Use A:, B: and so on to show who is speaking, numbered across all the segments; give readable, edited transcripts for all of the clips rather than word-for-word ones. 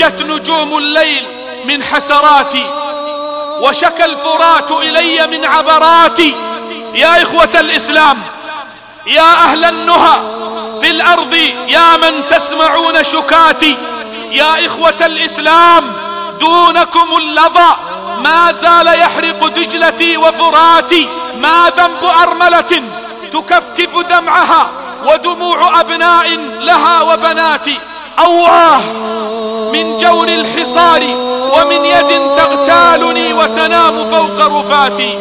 A: بكت نجوم الليل من حسراتي، وشكى الفرات إلي من عبراتي. يا إخوة الإسلام، يا أهل النهى في الأرض، يا من تسمعون شكاتي، يا إخوة الإسلام دونكم اللظى ما زال يحرق دجلتي وفراتي. ما ذنب أرملة تكفكف دمعها ودموع أبناء لها وبنات؟ أواه من جور الحصار ومن يد تغتالني وتنام فوق رفاتي.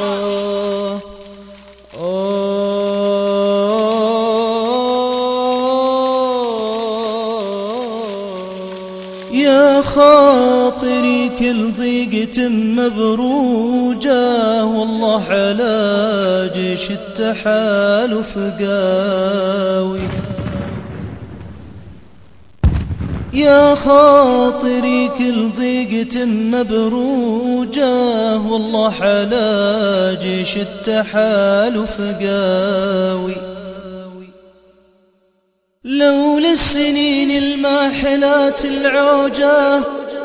B: يا خاطري كل ضيقة مبروجة، والله على جيش التحالف قاوي. يا خاطري كل ضيقة مبروجة، والله على جيش التحالف قاوي. لولا السنين الماحلات العوجة،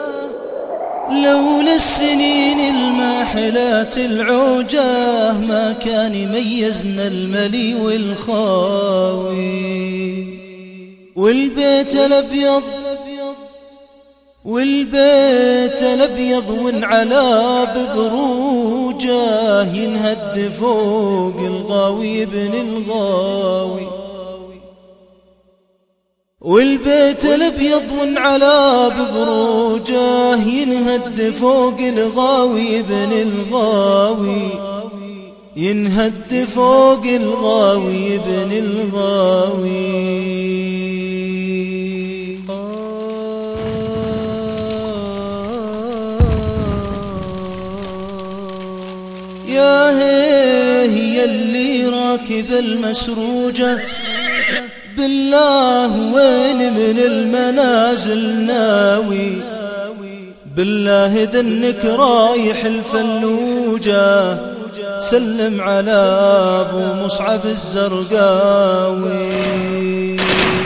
B: لولا السنين الماحلات العوجة، ما كان يميزنا الملي والخاوي. والبيت الأبيض والبيت الأبيض وانعلى ببروجه، ينهد فوق الغاوي ابن الغاوي. والبيت الأبيض وانعلى ببروجه، ينهد فوق الغاوي ابن الغاوي. ينهد فوق الغاوي ابن الغاوي. يا هي اللي راكب المسروجة، بالله وين من المنازل ناوي؟ بالله إذا انك رايح الفلوجة، سلم على أبو مصعب الزرقاوي.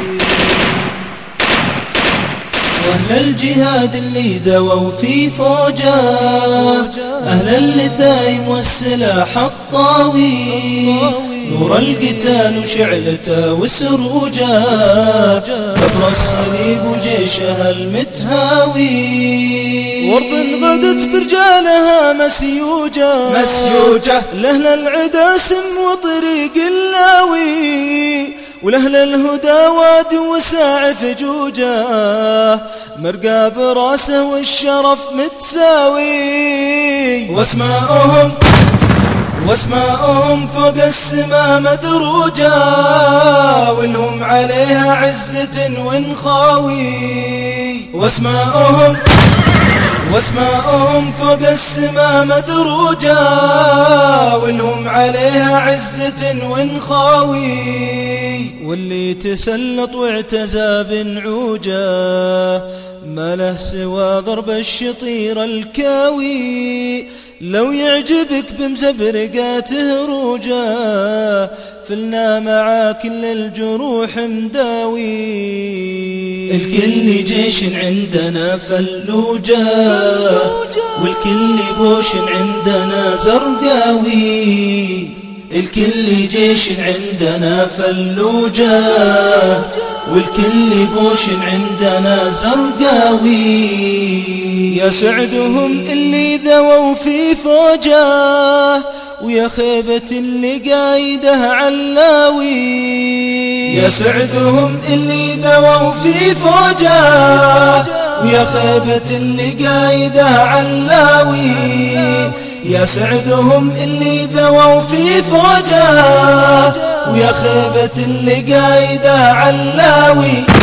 B: وأهل الجهاد اللي ذووا في فوجه، أهل اللثايم والسلاح الطاوي، نور القتال وشعلته وسروجه، كبر الصليب وجيشها المتهاوي. وارض غدت برجالها مسيوجة، لأهل العدا سم وطريق اللاوي، ولأهل الهدى واد وساع فجوجه، مرقى براسه والشرف متساوي. واسماءهم فوق السما مدروجة، ولهم عليها عزة ونخاوي. واسماءهم فوق السما مدروجة، ولهم عليها عزة ونخاوي. واللي تسلط واعتزى بنعوجه، ما له سوى ضرب الشطير الكاوي. لو يعجبك بمزبرقاته روجه، فلنا مع كل الجروح مداوي. الكل جيش عندنا فلوجه، والكل بوش عندنا زرقاوي. الكل جيش عندنا فلوجه، والكل بوش عندنا زرقاوي. يا سعدهم اللي ذووا في فوجه، ويا خيبة اللي قايده علاوي. يا سعدهم اللي ذووا في فوجه، ويا خيبة اللي قايده علاوي. يا سعدهم اللي ذووا في فوجه، ويا خيبة اللي قايده علاوي.